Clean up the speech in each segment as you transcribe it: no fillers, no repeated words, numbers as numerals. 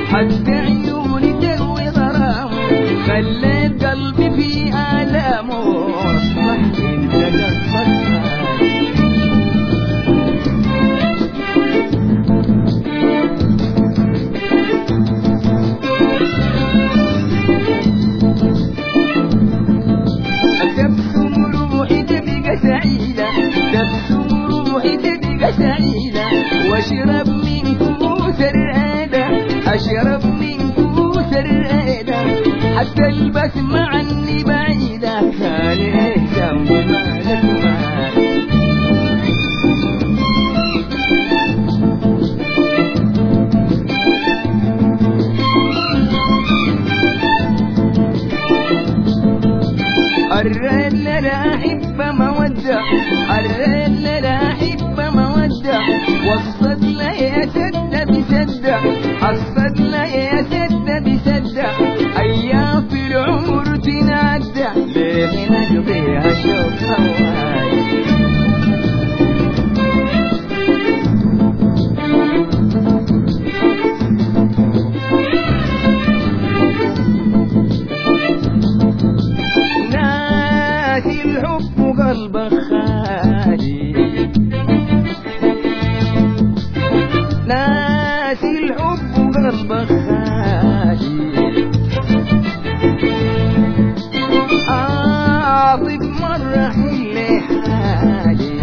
حتى عيوني تروي غرامه، خليت قلبي في آلامه، أصبحت انت قلبك تبسم روحي تبقى سعيدة، تبسم روحي تبقى سعيدة، واشرب من كؤوس الرادة، اشرب من كؤوس الرادة، حتى البسمة عني بعيدة، كان ايه ذنبي مالك مالك. الرجل لا أحب مودة، الرجل لا أحب مودة، والصد لا يسد بسدة، الصد لا يسد بسدة، أيام في العمر تنادى، ليه نقضيها شوق هواي. قلبك خالي، ناسي الحب قلبك خالي، عاطف مرة حلي حالي،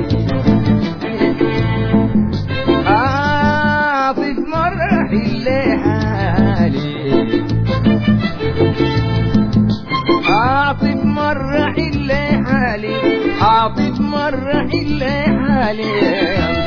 عاطف مرة حلي حالي، عاطف مرة حلي حالي، عاطف مرة حلي حالي.